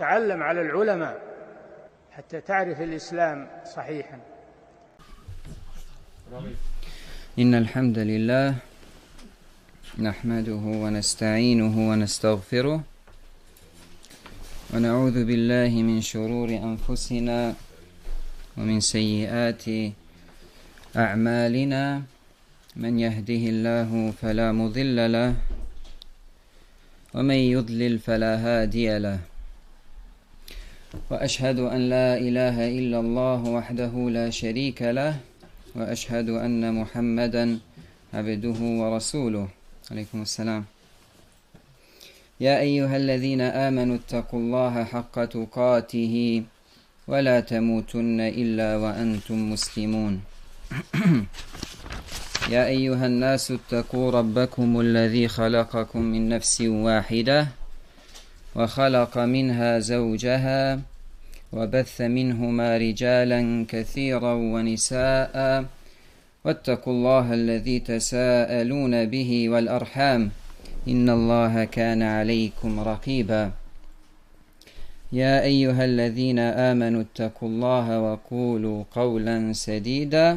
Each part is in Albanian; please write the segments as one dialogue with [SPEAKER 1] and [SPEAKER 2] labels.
[SPEAKER 1] تعلم على العلماء حتى تعرف الإسلام صحيحا.
[SPEAKER 2] إن الحمد لله نحمده ونستعينه ونستغفره ونعوذ بالله من شرور أنفسنا ومن سيئات أعمالنا من يهده الله فلا مضل له ومن يضلل فلا هادي له وأشهد أن لا إله إلا الله وحده لا شريك له وأشهد أن محمدا عبده ورسوله. عليكم السلام. يا أيها الذين آمنوا اتقوا الله حق تقاته ولا تموتن إلا وأنتم مسلمون. يا أيها الناس اتقوا ربكم الذي خلقكم من نفس واحدة وخلق منها زوجها وبث منهما رجالا كثيرا ونساء واتقوا الله الذي تساءلون به والأرحام إن الله كان عليكم رقيبا. يا أيها الذين آمنوا اتقوا الله وقولوا قولا سديدا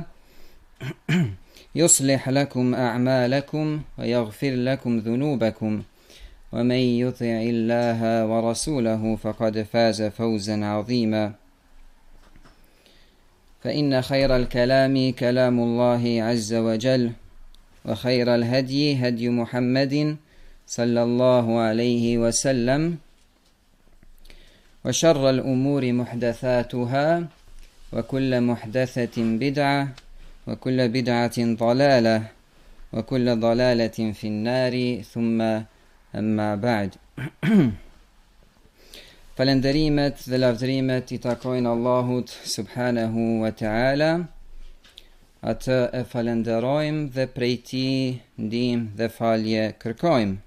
[SPEAKER 2] يصلح لكم أعمالكم ويغفر لكم ذنوبكم ومن يطع الله ورسوله فقد فاز فوزا عظيما. فإن خير الكلام كلام الله عز وجل وخير الهدي هدي محمد صلى الله عليه وسلم وشر الأمور محدثاتها وكل محدثة بدعة وكل بدعة ضلالة وكل ضلالة في النار ثم أما بعد. Falenderimet dhe lavdrimet I takojnë Allahut subhanahu wa ta'ala. Atë e falenderojmë dhe prej Tij ndihmë dhe falje kërkojmë.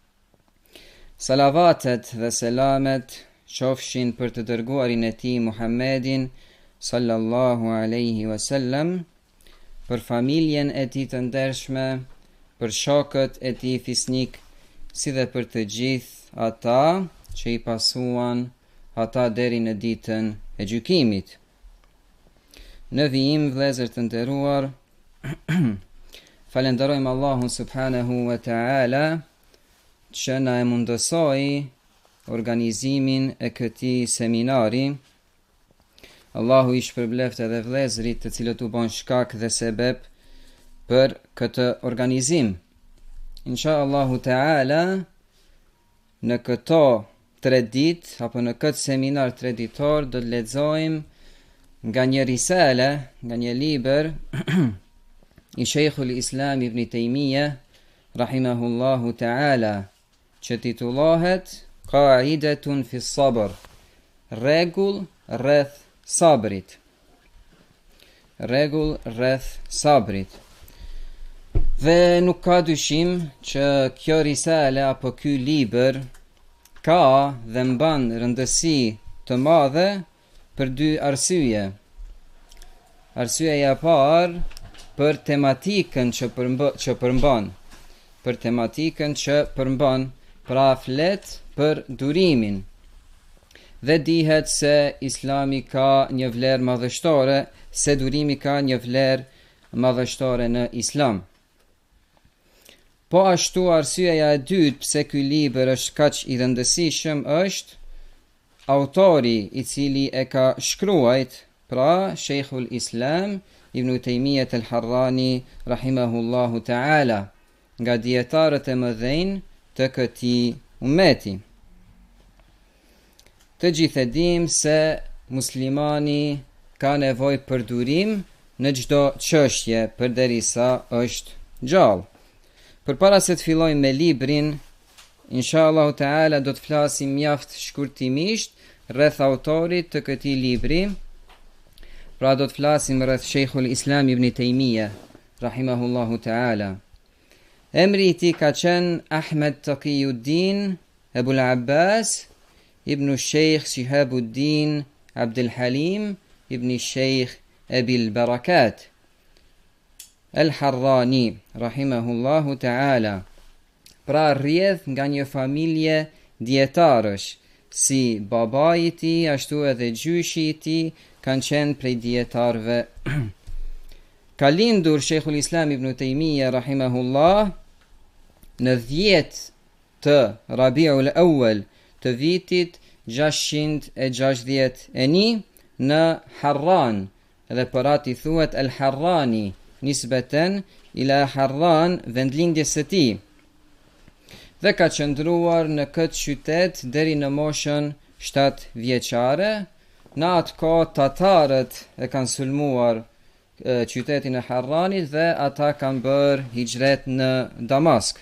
[SPEAKER 2] Salavatet dhe selamet qofshin për të dërguarin e Tij Muhammedin sallallahu alaihi wasallam, për familjen e Tij të ndershme, për shokët e Tij fisnik, si dhe për të gjithë ata që I pasuan ata deri në ditën e gjykimit. Në vijim, vëllezër të nderuar, falenderojmë Allahun subhanahu wa ta'ala që na e mundësoi organizimin e këtij seminari. Allahu I shpërbleft edhe vëllezërit të cilët u bën shkak dhe sebeb për këtë organizim. Insha Allahu ta'ala, në këto 3 ditë, apo në këtë seminar 3 ditor, do të lexojmë nga një risale, nga një libër I Sheikhul Islam Ibn Taymiyah, rahimahullahu ta'ala, që titullohet Qaidatun fi sabr, rregull rreth sabrit. Rregull rreth sabrit. Dhe nuk ka dyshim që kjo risale apo ky libër ka dhe mban rëndësi të madhe për 2 arsye. Arsyeja e parë për tematikën që përmban, për tematikën që përmban, pra flet për durimin. Dhe dihet se Islami ka një vlerë madhështore, se durimi ka një vlerë madhështore në Islam. Po ashtu arsyeja e dytë pse ky libër është kaq I rëndësishëm është autori I cili e ka shkruajt, pra Sheikhul Islam Ibn Taymiyah al-Harrani rahimahullahu ta'ala, nga dietarët e mëdhenj të këtij ummeti. Të gjithë e dim se muslimani ka nevojë për durim në çdo çështje përderisa është gjallë. Përpara se të fillojmë me librin, inshallah ta'ala do të flasim mjaft shkurtimisht rreth autorit të këtij libri. Pra do të flasim rreth Sheikhul Islam Ibn Taymiyah, rahimahullahu ta'ala. Emri I tij ka qenë Ahmed Taqiyuddin Abul Abbas Ibn Sheikh Shihabuddin Abdul Halim Ibn Sheikh Abil Barakat Al-Harrani, rahimahullahu ta'ala. Pra rrjedh nga një familje dietarësh, si babai I tij, ashtu edhe gjyshi I tij kanë qenë prej dietarëve. Ka lindur Sheikhul Islam Ibn Taymija rahimahullah në 10 të Rabiul Awwal të vitit 661 në Harran, edhe për atë I thuhet El Harrani, nisbeten ila Harran, vendlindjes së tij. Dhe ka qëndruar në këtë qytet deri në moshën 7 vjeçare. Në atë kohë tatarët e kanë sulmuar qytetin e Harranit dhe ata kanë bërë hijret në Damask.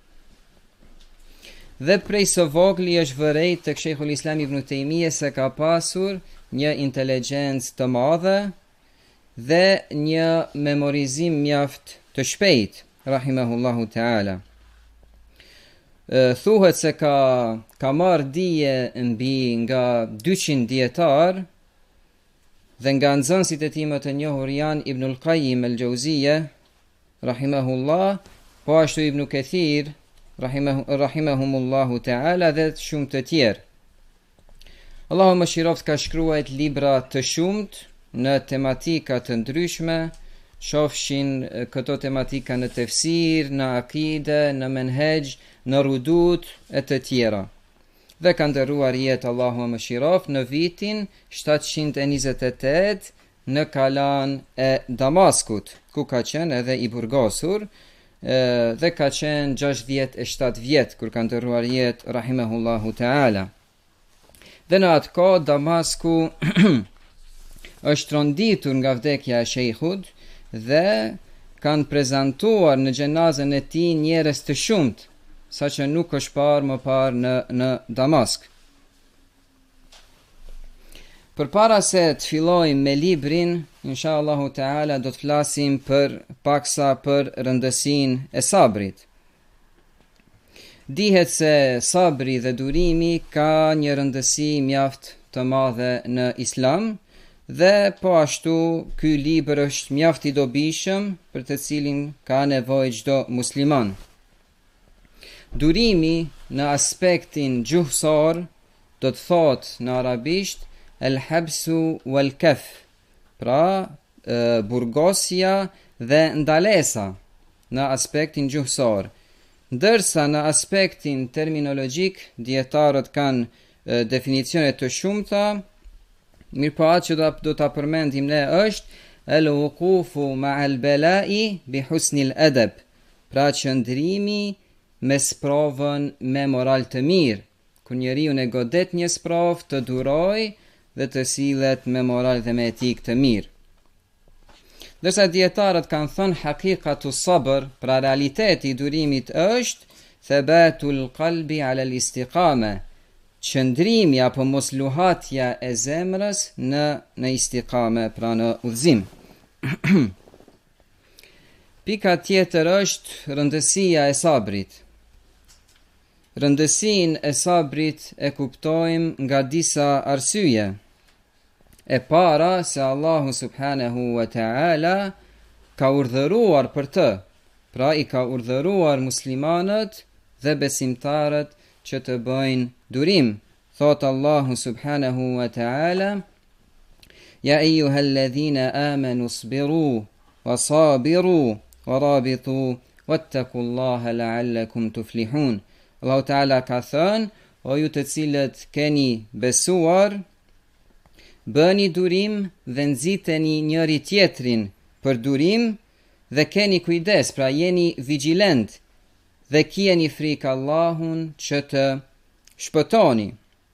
[SPEAKER 2] Dhe prej së vogli është vërejt tek Sheikhul Islam Ibn Taymija se ka pasur një inteligjencë të madhe dhe një memorizim mjaft të shpejt, rahimahullahu ta'ala. Thuhet se ka marrë dije mbi nga 200 dietar dhe nga nxënësit e tij më të njohur janë Ibnul Qayyim el-Jauziyja rahimahullah, po ashtu Ibn Kathir rahimahumullahu ta'ala dhe shumë të tjerë. Allahu mëshiroft ka shkruar libra të shumt në tematika të ndryshme, shofshin këto tematika në tefsir, në akide, në menhej, në rudut e të tjera. Dhe ka ndëruar jetë Allahu mëshiroft në vitin 728 në kalan e Damaskut, ku ka qenë edhe I burgosur, dhe ka qenë 67 vjet kur ka ndëruar jetë rahimahullahu ta'ala. Dhe në atë kohë Damasku është ronditur nga vdekja e shejkhut dhe kanë prezantuar në gjenazën e tij njerëz të shumt, saqë nuk është parë më parë në Damask. Përpara se të fillojmë me librin, inshallahu ta'ala do të flasim paksa për rëndësinë e sabrit. Dihet se sabri dhe durimi ka një rëndësi mjaft të madhe në Islam dhe po ashtu ky libër është mjaft I dobishëm për të cilin ka nevojë çdo musliman. Durimi në aspektin gjuhësor do të thotë në arabisht el-habsu wal-kaf, pra burgosja dhe ndalesa në aspektin gjuhësor. Ndërsa në aspektin terminologjik dietarët kanë definicione të shumta, mirëpo atë që do ta përmendim ne është el-wuqufu ma'al bala'i bi husnil adab, pra qëndrimi me sprovën me moral të mirë, kur njeriu e godet një sprovë të duroj dhe të sillet me moral dhe me etik të mirë. Dërsa dietarët kanë thënë haqiqatu sabr, pra realiteti I durimit është thabatul qalbi ala al-istiqama, qëndrimi apo mosluhatja e zemrës në istiqame, pra në udhëzim. Pika tjetër është rëndësia e sabrit. Rëndësinë e sabrit e kuptojmë nga disa arsye. E para se Allahu subhanahu wa ta'ala ka urdhëruar për të, pra I ka urdhëruar muslimanët dhe besimtarët që të bëjnë durim. Thot Allahu subhanahu wa ta'ala: Ja eyyuhalladhina amanu isbiru wa sabiru wa rabitu wattaqullaha la'allakum tuflihun. Allahu ta'ala ka thënë: O ju të cilët keni besuar, bëni durim dhe nxiteni njëri tjetrin për durim dhe keni kujdes, pra jeni vigjilent dhe kjeni frikë Allahun që të shpëtoni.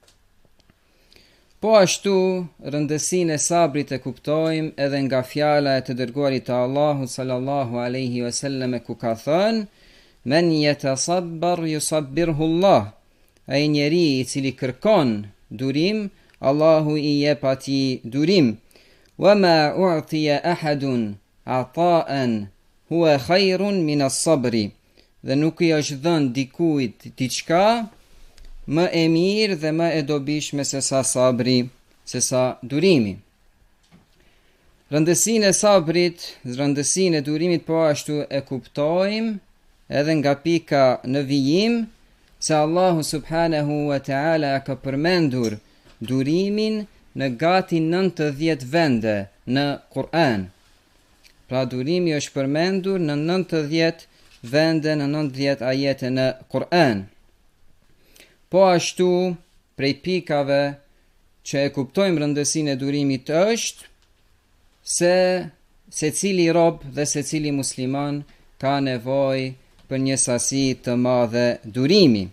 [SPEAKER 2] Po ashtu rëndësinë e sabrit e kuptojmë edhe nga fjala e të dërguarit të Allahut sallallahu alaihi wasallam, ku ka thënë: Men yatasabbar yusabbirhu Allah, ai njeri I cili kërkon durim, Allahu I jep atij durim. Wa ma u'tiya ahadun ata'an huwa khairun min as-sabri, dhe nuk I është dhënë dikujt diçka më e mirë dhe më e dobishme se sa sabri, se sa durimi. Rëndësinë e sabrit, rëndësinë e durimit po ashtu e kuptojmë edhe nga pika në vijim, se Allahu subhanahu wa ta'ala ka përmendur durimin në gati 90 vende në Kur'an. Pra durimi është përmendur në 90 vende, në 90 ajete në Kur'an. Po ashtu, prej pikave që e kuptojmë rëndësinë e durimit është se secili rob dhe secili musliman ka nevojë për një sasi të madhe durimi.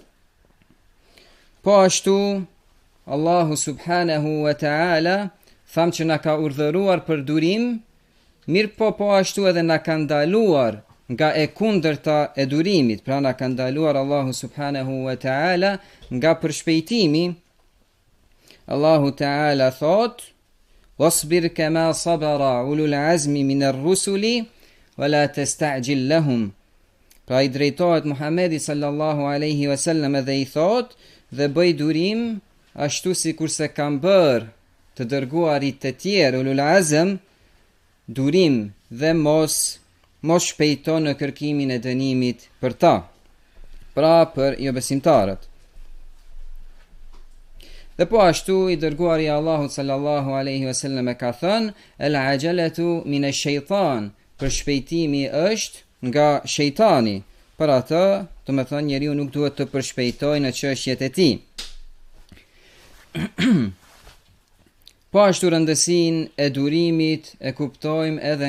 [SPEAKER 2] Po ashtu, Allahu subhanahu wa ta'ala tham që na ka urdhëruar për durim, mirë po ashtu edhe na ka ndaluar nga e kundërta e durimit. Pra na ka ndaluar Allahu subhanahu wa ta'ala nga përshpejtimi. Allahu ta'ala thot: "Wasbir kama sabara ulul azmi min ar-rusuli wa la tasta'jil lahum." Pra i drejtohet Muhamedi sallallahu alaihi wasallam dhe i thot: "Dhe bëj durim ashtu si kurse kam bërë të dërguarit të tjerë ulul azm, durim dhe mos shpejto në kërkimin e dënimit për ta." Pra për jo besimtarët. Dhe po ashtu i dërguari Allahu sallallahu alaihi wasallam ka thënë: "El ajalatu min ash-shaytan." Për shpejtimi është nga shejtani. Për atë, do të thonë njeriu nuk duhet të përshpejtojë në çështjet e tij. Po ashtu rëndësinë e durimit e kuptojmë edhe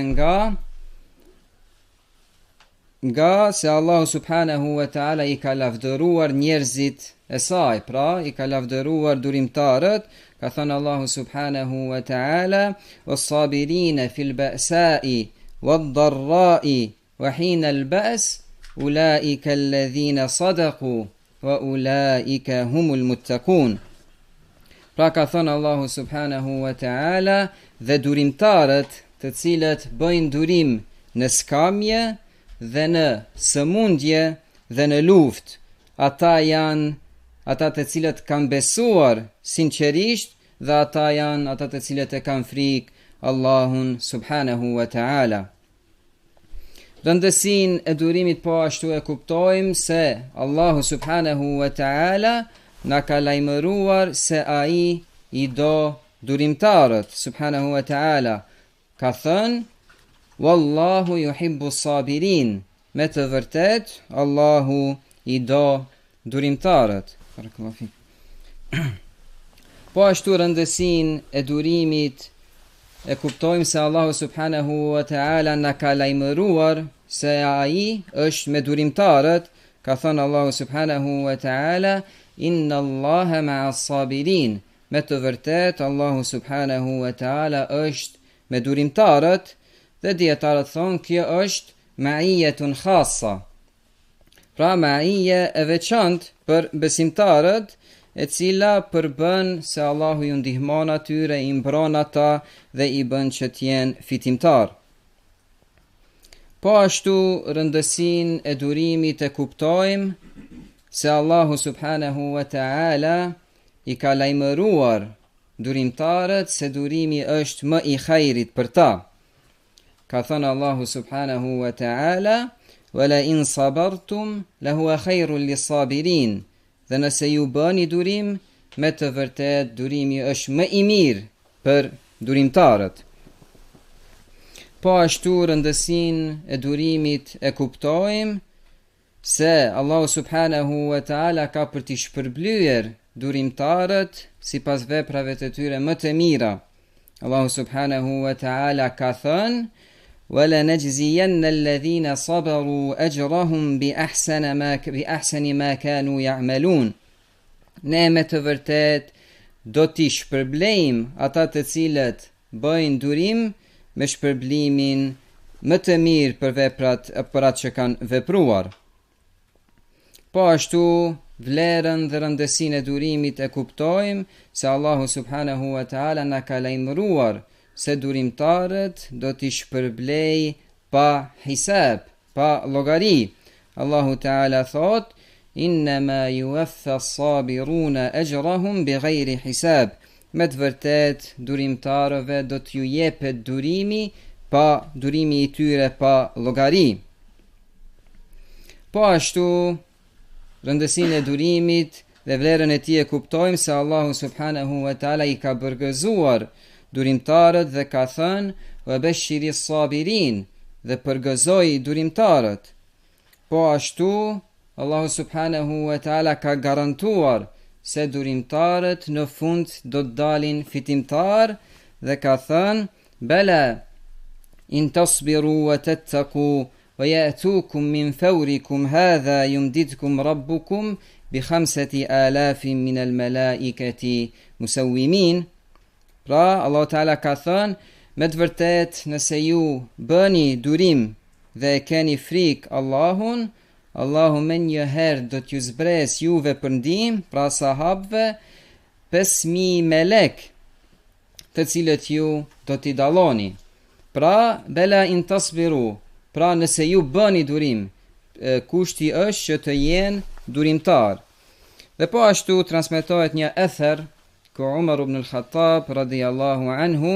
[SPEAKER 2] nga se Allahu subhanahu wa ta'ala i ka lavdëruar njerëzit e saj, pra i ka lavdëruar durimtarët. Ka thënë Allahu subhanahu wa ta'ala: "Was-sabirina fil ba'sa'i wad-dharra'i wa hina al-ba's ulaika alladhina sadaqu wa ulaika humul muttaqun." Pra ka thënë Allahu subhanahu wa ta'ala, dhe durimtarët të cilët bëjnë durim në skamje dhe në sëmundje dhe në luftë, ata janë ata të cilët kanë besuar sinqerisht dhe ata janë ata të cilët e kanë frikë Allahun subhanahu wa ta'ala. Rëndësinë e durimit po ashtu e kuptojmë se Allahu subhanahu wa ta'ala na ka lajmëruar se ai i do durimtarët subhanahu wa ta'ala. Ka thënë: "Wallahu yuhibbu sabirin." Me të vërtet Allahu i do durimtarët. Po ashtu rëndësinë e durimit e kuptojmë se Allahu subhanahu wa ta'ala na ka lajmëruar se ai është me durimtarët. Ka thënë Allahu subhanahu wa ta'ala: "Inna Allaha ma'a as-sabirin." Me të vërtet Allahu subhanahu wa ta'ala është me durimtarët. Dhe dietarët thonë kjo është ma'iyatun khassa. Pra ma'iyja e veçantë për besimtarët, e cila përbën se Allahu ju ndihmon atyre, i mbron ata dhe i bën që t'jenë fitimtar. Po ashtu rëndësinë e durimit e kuptojmë se Allahu subhanahu wa ta'ala i ka lajmëruar durimtarët se durimi është më i khairit për ta. Ka thënë Allahu subhanahu wa ta'ala: "Wala in sabartum lahuwa khairul lis-sabirin." Dhe nëse ju bëni durim, me të vërtet durimi është më i mirë për durimtarët. Po ashtu rëndësinë e durimit e kuptojmë se Allahu subhanahu wa ta'ala ka për t'i shpërblyer durimtarët sipas veprave të tyre më të mira. Allahu subhanahu wa ta'ala ka thënë: وَلَنَجْزِيَنَّ الَّذِينَ صَبَرُوا أَجْرَهُمْ بِأَحْسَنِ مَا كَانُوا يَعْمَلُونَ. Ne me të vërtet do t'i shpërblejmë ata të cilët bëjnë durim me shpërblimin më të mirë për veprat për atë që kanë vepruar. Po ashtu vlerën dhe rëndësinë e durimit e kuptojmë se Allahu subhanahu wa ta'ala na ka lajmëruar se durimtarët do t'i shpërblej pa hisab, pa llogari. Allahu ta'ala thot: "Innama yuwaffa as-sabiruna ajrahum bighayri hisab." Me të vërtet durimtarëve do t'ju jepet durimi i tyre pa llogari. Po ashtu rëndësinë e durimit dhe vlerën e tij e kuptojmë se Allahu subhanahu wa taala i ka përgëzuar durimtarët dhe ka thënë wa bashiri sabirin dhe përgëzoi durimtarët. Po ashtu Allahu subhanahu wa taala ka garantuar se durimtarët në fund do të dalin fitimtar dhe ka thënë bela in tasbiru wa tattaqu wa ya'tukum min fawrikum hadha yumdidkum rabbukum bi 5,000 min al-malaikati musawwimin. Pra Allah Taala ka thënë me të vërtet nëse ju bëni durim dhe e keni frikë Allahun, Allahu me njëherë do t'ju zbres juve për ndihmë, pra sahabëve, 5,000 melek, të cilët ju do t'i dalloni. Pra bela in tasbiru, pra nëse ju bëni durim, kushti është që të jenë durimtar. Dhe po ashtu transmetohet një ether ku Umar ibn al-Khattab radhiyallahu anhu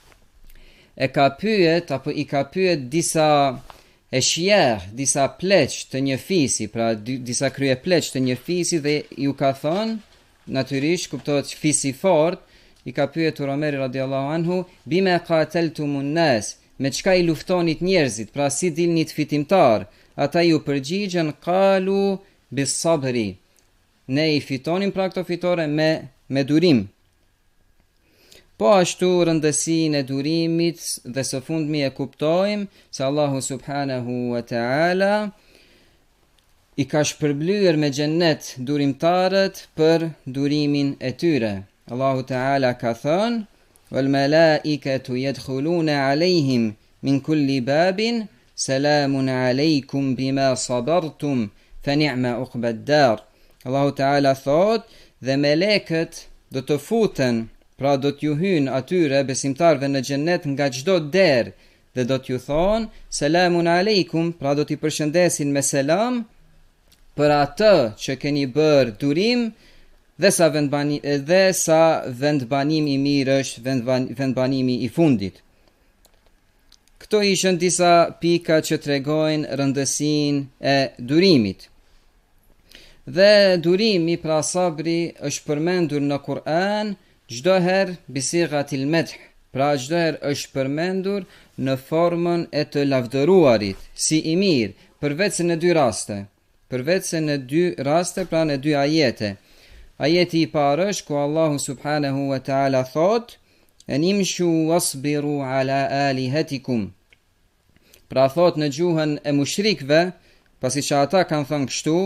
[SPEAKER 2] i ka pyet disa eshjer, disa pleq të një fisi, pra disa krye pleq të një fisi dhe ju ka thonë, natyrisht kuptohet fisi fort, i ka pyetur Omeri radhiyallahu anhu, bima qateltumun nas, me çka i luftonit njerëzit, pra si dilnit fitimtar. Ata ju përgjigjen qalu bis sabri. Ne i fitonim pra këto fitore me durim. Po ashtu rëndësinë e durimit dhe së fundmi e kuptojmë se Allahu subhanahu wa ta'ala i ka shpërblyer me xhennet durimtarët për durimin e tyre. Allahu ta'ala ka thënë wal malaikatu yadkhuluna alayhim min kulli babin salamun alaykum bima sabartum fa ni'ma uqbad dar. Allahu ta'ala thot dhe melekët do të futen, pra do t'ju hynë atyre besimtarve në xhennet nga çdo derë dhe do t'ju thonë selamun aleikum, pra do t'i përshëndesin me selam për atë që keni bërë durim dhe sa vendbanim i mirë është vendbanimi i fundit. Këto ishën disa pika që tregojnë rëndësinë e durimit. Dhe durimi, pra sabri, është përmendur në Kur'an çdo herë bisighatil madh, pra çdo herë është përmendur në formën e të lavdëruarit, si i mirë, përveç se në dy raste, pra në dy ajete. Ajeti i parë është ku Allahu subhanahu wa ta'ala thot animshu wasbiru ala alihatikum. Pra thot në gjuhën e mushrikëve, pasi që ata kanë thënë kështu,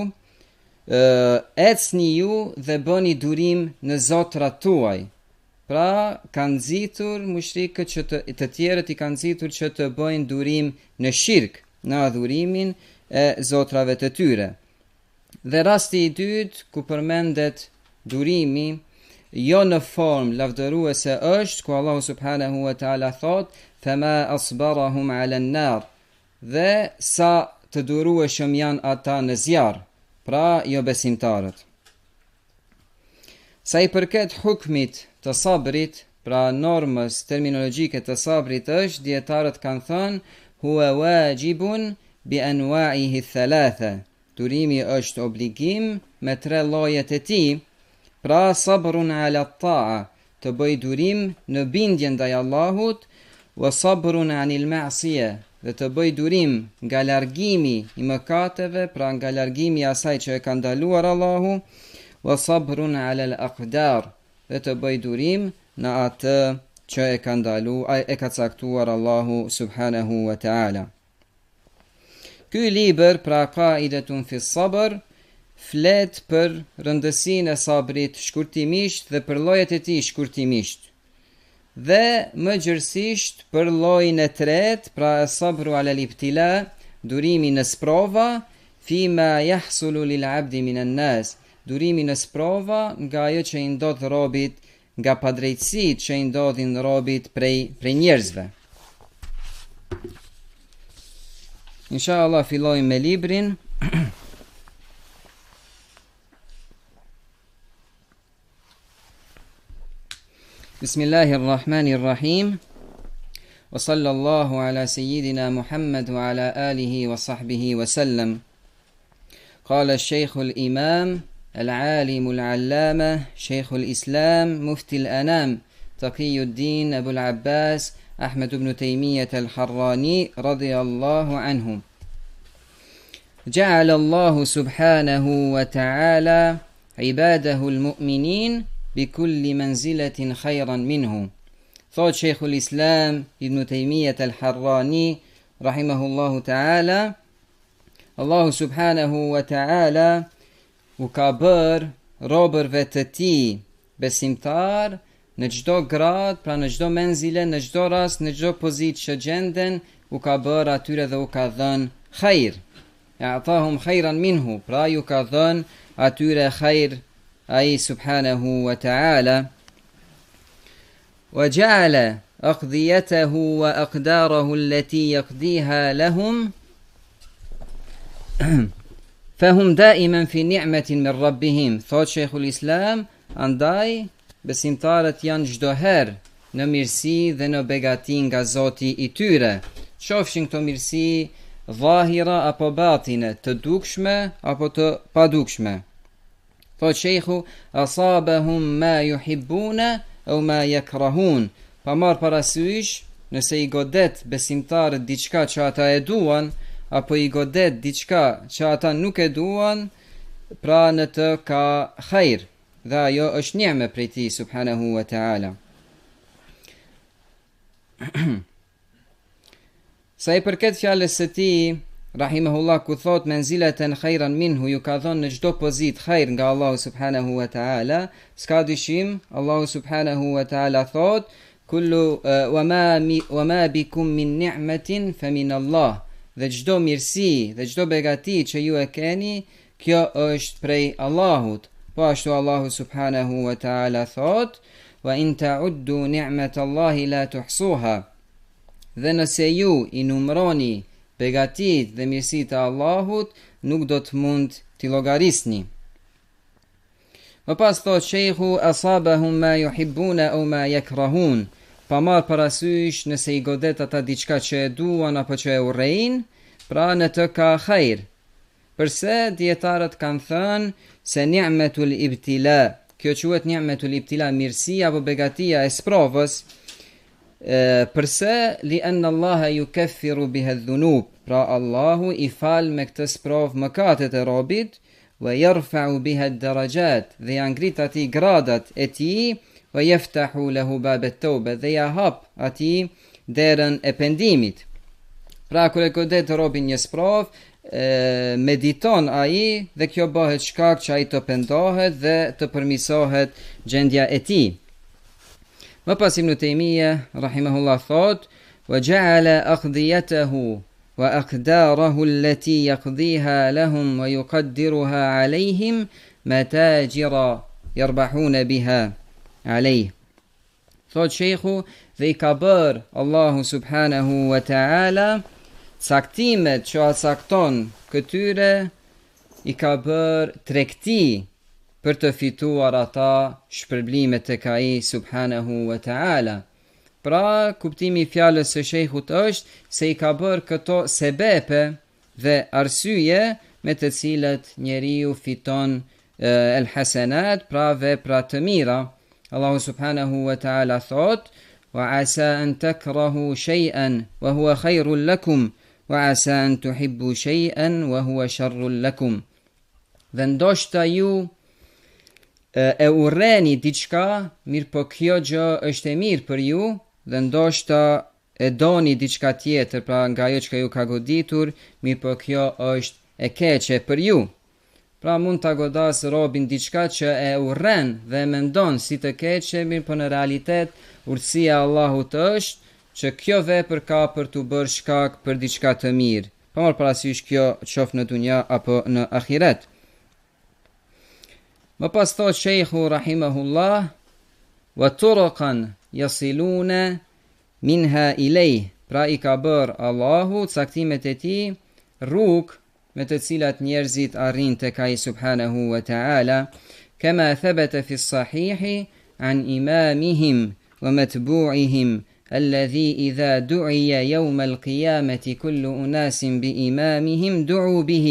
[SPEAKER 2] ecni ju dhe bëni durim në zotrat tuaj. Pra kanë nxitur mushrikët që të tjerët i kanë nxitur që të bëjnë durim në shirk, në adhurimin e zotrave të tyre. Dhe rasti i dytë ku përmendet durimi jo në formë lavdëruese është ku Allahu subhanahu wa ta'ala thot fama asbarahum ala an-nar, dhe sa të durueshëm janë ata në zjarr, pra jo besimtarët. Sa i përket hukmit të sabrit, pra normës terminologjike të sabrit është, dietarët kanë thënë huwa wajibun bi anwa'ihi thalatha. Durimi është obligim me 3 llojet e tij, pra sabrun ala ta'a, të bëj durim në bindje ndaj Allahut, wa sabrun anil ma'siyah, dhe të bëj durim nga largimi i mëkateve, pra nga largimi i asaj që e ka ndaluar Allahu, wa sabrun ala al-aqdar, dhe të bëj durim në atë që e ka caktuar Allahu subhanahu wa ta'ala. Ky libër, pra Qaidatun fi sabr, flet për rëndësinë e sabrit shkurtimisht dhe për llojet e tij shkurtimisht. Dhe më gjërësisht për llojin e tretë, pra sabru ala al-ibtila, durimi në sprova, fima yahsulu lil 'abdi min an-nas, durimi në sprova nga ajo që i ndodh robit, nga padrejtësitë që i ndodhin robit prej njerëzve. Inshallah fillojmë me librin. Bismillahirrahmanirrahim. Wa sallallahu ala sayyidina Muhammad wa ala alihi wa sahbihi wa sallam. قال الشيخ الإمام العالم العلامة شيخ الإسلام مفتي الأنام تقي الدين أبو العباس أحمد بن تيمية الحراني رضي الله عنه: جعل الله سبحانه وتعالى عباده المؤمنين بكل منزلة خيرا منه. Thot Shekhu l-Islam Ibn Taymiyyat al-Harrani rahimahullahu ta'ala, Allahu subhanahu wa ta'ala u ka bër robërve të ti besimtar në gjdo grad, pra në gjdo menzile, në gjdo rast, në gjdo pozit që gjenden, u ka bër atyre dhe u ka dhën khajr. A'tahum khajran minhu, pra ju ka dhën atyre khajr ai subhanahu wa ta'ala. وجعل أقضيته وأقداره التي يقضيها لهم فهم دائما في نعمة من ربهم. Thot Shekhu l-Islam, andaj besimtarët janë çdo herë në mirësi dhe në begati nga Zoti i tyre, qofshin këto mirësi dhahira apo batine, të dukshme apo të padukshme. Thot Shekhu, asabahum ma yuhibbuna o ma yakrahun, pa marë parasysh nëse i godet besimtarët diçka që ata e duan, apo i godet diçka që ata nuk e duan, pra në të ka khajr, dhe ajo është njeme prej ti subhanahu wa ta'ala. Sa i përket fjales së ti, rahimahullah, ku thot menzileten khajran minhu, ju ka thonë në gjdo pozit khajr nga Allahu subhanahu wa ta'ala, s'ka dyshim, Allahu subhanahu wa ta'ala thot, kullu wa ma bikum min ni'metin fa min Allah, dhe gjdo mirësi dhe gjdo begati që ju e keni, kjo është prej Allahut. Po ashtu Allahu subhanahu wa ta'ala thot, wa in ta'uddu ni'met Allahi la tuhsuha, dhe nëse ju i numroni begatit dhe mirësit e Allahut, nuk do të mund t'i llogarisni. Më pas thot Shekhu, asabahum ma yuhibbuna o ma yakrahun, pa marë parasysh nëse i godet ata diçka që e duan apo që e urrejnë, pra në të ka khajr. Përse dietarët kanë thënë se ni'metul ibtila, kjo quhet ni'metul ibtila, mirësia apo begatia e sprovës, përse li anna Allaha yukaffiru biha dhunub, pra Allahu i fal me këtë sprov mëkatet e robit, wa yarfa'u biha darajat, dhe ja ngrit atij gradat e tij, wa yaftahu lahu bab at-tawba, dhe ja hap atij derën e pendimit. Pra kur e godet robin një sprov, mediton ai dhe kjo bëhet shkak që ai të pendohet dhe të përmirësohet gjendja e tij. Më pas Ibn Taymiyyah rahimahullah thot, wa ja'ala aqdiyatahu wa aqdarahu allati yaqdiha lahum wa yuqaddiruha alayhim matajira yarbahuna biha alayh. Thot Shekhu, dhe i ka bër Allahu subhanahu wa ta'ala caktimet që acakton këtyre, i ka bër tregti për të fituar ata shpërblimet tek ai subhanahu wa ta'ala. Pra, kuptimi i fjalës së Sheikhut është se i ka bër këto sebepe dhe arsye me të cilat njeriu fiton el hasanat, pra vepra të mira. Allahu subhanahu wa ta'ala thot, wa asa an takrahu shay'an wa huwa khairul lakum wa asa an tuhibbu shay'an wa huwa sharrul lakum. Dhe ndoshta ju e urreni diçka, mirë po kjo gjë është e mirë për ju, dhe ndoshta e doni diçka tjetër, pra nga ajo që ju ka goditur, mirë po kjo është e keqe për ju. Pra mund të godas robin diçka që e urren dhe e mendon si të keqe, mirë po në realitet urtësia Allahut është që kjo vepër ka për të bërë shkak për diçka të mirë. Pa marrë parasysh kjo qof në dunja apo në ahiret. Më pas thot Shekhu rahimahullah, wa turuqan yasiluna minha ilej, pra i ka bër Allahu caktimet e tij rrugë me të cilat njerëzit arrin tek ai subhanahu wa ta'ala, kama thabata fi as-sahihi an imamihim wa matbu'ihim alladhi idha du'iya yawm al-qiyamati kullu unasin bi imamihim du'u bihi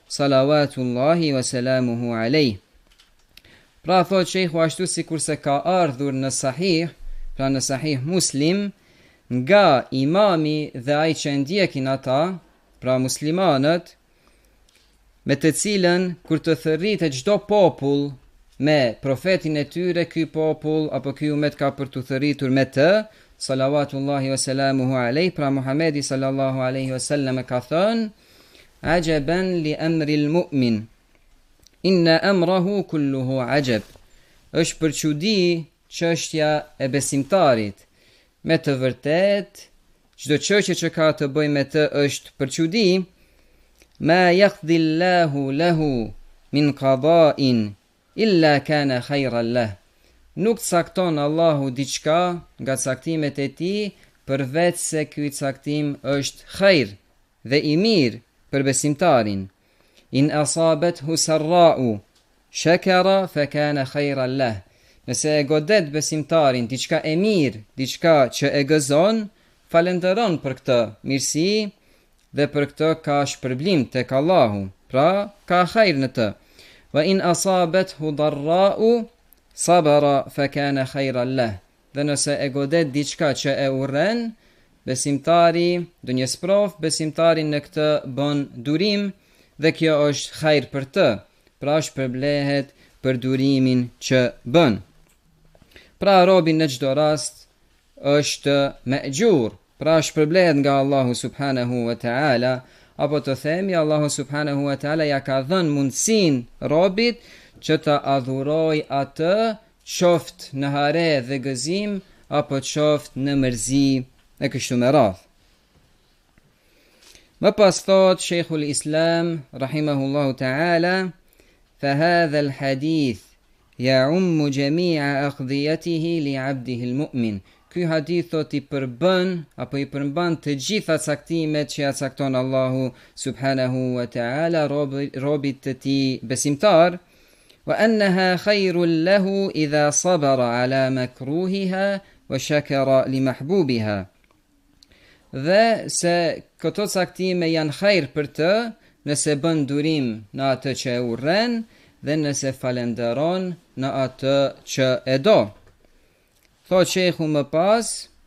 [SPEAKER 2] salawatullahi wa salamuhu alejh. Pra thot shejhu ashtu si kurse ka ardhur në sahih, pra në sahih Muslim, nga imami dhe ai që ndjekin ata, pra muslimanët, me të cilën kur të thërritet çdo popull me profetin e tyre, ky popull apo ky umet ka për të thërritur me të, salawatullahi wa salamuhu alejh. Pra Muhamedi sallallahu alaihi wasallam ka thënë: ajaban li amri al-mu'min, inna amrahu kulluhu ajab. Është për çudi çështja e besimtarit. Me të vërtet, çdo çështje që ka të bëjë me të është për çudi. Ma yaqdi Allahu lahu min qada'in illa kana khayran lah. Nuk cakton Allahu diçka nga caktimet e tij përveç se ky caktim është khajr dhe i mirë për besimtarin. In asabathu sarra'u shakara fa kana khayran lah. Nëse e godet besimtarin diçka e mirë, diçka që e gëzon, falenderon për këtë mirësi dhe për këtë ka shpërblim tek Allahu, pra ka khajr në të. Wa in asabathu darra'u sabara fa kana khayran lah. Dhe nëse e godet diçka që e urren, besimtari, do një sprov, besimtarin në këtë bën durim dhe kjo është khajr për të, pra shpërblehet për durimin që bën. Pra robi në çdo rast është me'gjur, pra shpërblehet nga Allahu subhanahu wa ta'ala, apo të themi Allahu subhanahu wa ta'ala ja ka dhënë mundësinë robit që të adhuroj atë, qoft në hare dhe gëzim, apo qoft në mërzi e kështu me radhë. Më pas thot Sheikhul Islam rahimahullahu ta'ala: fa hadha al-hadith ya'ummu jami'a aqdiyatihi li 'abdihi al-mu'min. Ky hadith thot i përbën apo i përmban të gjitha caktimet që ja cakton Allahu subhanahu wa ta'ala robit të tij besimtar. Wa annaha khayrun lahu idha sabara ala makruhiha wa shakara li mahbubiha. Dhe se këto caktime janë khajr për të nëse bën durim në atë që e urren dhe nëse falenderon në atë që e do. Thot shejhu më pas,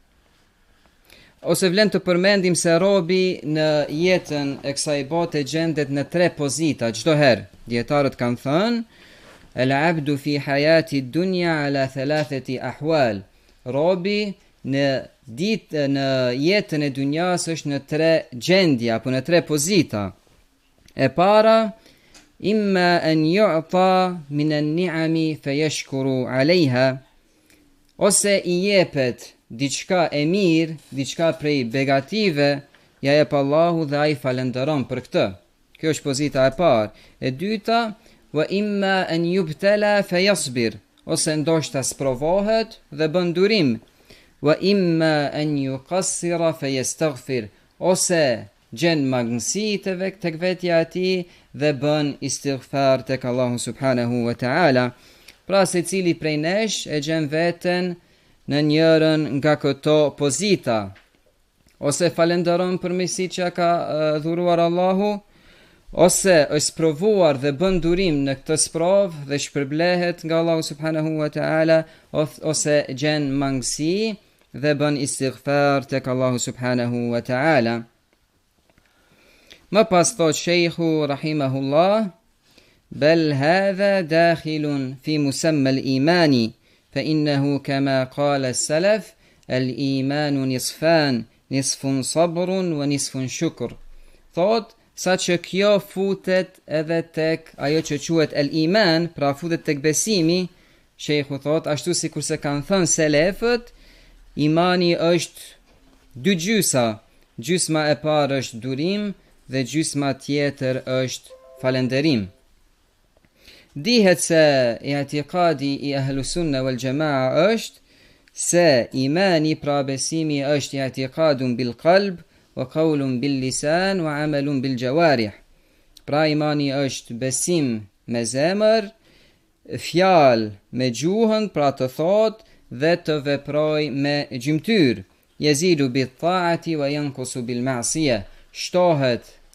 [SPEAKER 2] ose vlen të përmendim se robi në jetën e kësaj bote gjendet në 3 pozita çdo herë. Dietarët kanë thënë: el-abdu fi hayati dunya ala 3 ahwal. Robi në jetën e dunjas është në 3 gjendje apo në 3 pozita. E para, imma an yu'ta min an-ni'ami fayashkuru 'alayha. Ose i jepet diçka e mirë, diçka prej begative, ja jep Allahu dhe ai falenderon për këtë. Kjo është pozita e parë. E dyta, wa imma an yubtala fayasbir. Ose ndoshta sprovohet dhe bën durim. Wa imma an yuqassira fayastaghfir. Ose gjen magësi tek vetja e tij dhe bën istighfar tek Allahu subhanahu wa ta'ala. Pra se cili prej nesh e gjen veten në njërën nga këto pozita. Ose falenderon për mirësitë që ka dhuruar Allahu, ose është provuar dhe bën durim në këtë sprov dhe shpërblehet nga Allahu subhanahu wa ta'ala, ose gjen mangësi dhe bën istighfar tek Allahu subhanahu wa ta'ala. Më pas thot shejhu rahimahullah: بل هذا داخل في مسمى الإيمان فإنه كما قال السلف الإيمان نصفان نصف صبر ونصف شكر. Thot, sa që kjo futet edhe tek ajo që quhet el-iman, pra futet tek besimi, shejhu thot, ashtu si kurse kanë thënë selefët, imani është 2 gjysa. Gjysma e parë është durim dhe gjysma tjetër është falenderim. Dihet se i'tiqadi i ahlus sunna wal jamaa është se imani, pra besimi, është i'tiqadun bil qalb wa qawlun bil lisan wa amalun bil jawarih. Pra imani është besim me zemër, fjalë me gjuhën, pra të thot dhe të veproj me gjymtyr. Yazidu bit ta'ati wa yanqusu bil ma'siyah. Shtohet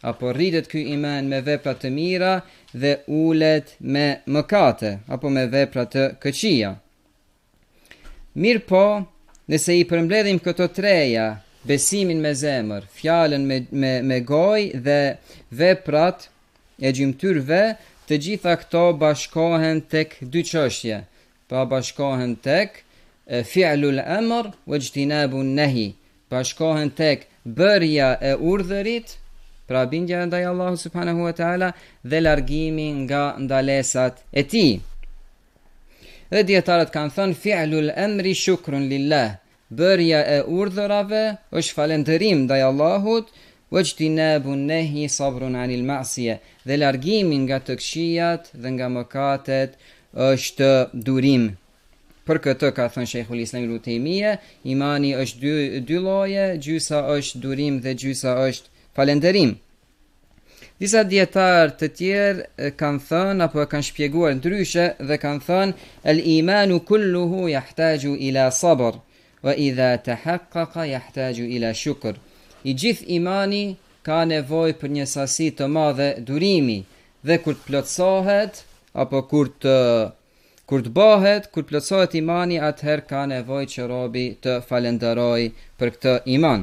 [SPEAKER 2] apo rritet ky iman me vepra të mira dhe ulet me mëkate, apo me vepra të këqija. Mirë po, nëse i përmbledhim këto treja, besimin me zemër, fjalën me gojë dhe veprat e gjymtyrve, të gjitha këto bashkohen tek dy çështje. Pa bashkohen tek fi'lul amr wa ijtinabun nahi. Bashkohen tek bërja e urdhërit, pra bindja ndaj Allahut subhanahu wa taala, dhe largimi nga ndalesat e tij. Dhe dietarët kanë thënë fi'lul amri shukrun lillah. Bërja e urdhërave është falënderim ndaj Allahut, wajtinabun nahi sabrun anil ma'siyah. Dhe largimi nga të këqijat dhe nga mëkatet është durim. Për këtë ka thënë Sheikhul Islam Ibn Taymija, imani është dy lloje, gjysa është durim dhe gjysa është falënderim. Disa dietar të tjerë kanë thënë apo kanë shpjeguar ndryshe dhe kanë thënë el-imanu kulluhu yahtaju ila sabr wa idha tahaqqaqa yahtaju ila shukr. I gjithë imani ka nevojë për një sasi të madhe durimi, dhe kur të plotësohet apo kur të plotësohet imani, atëherë ka nevojë që robi të falenderojë për këtë iman.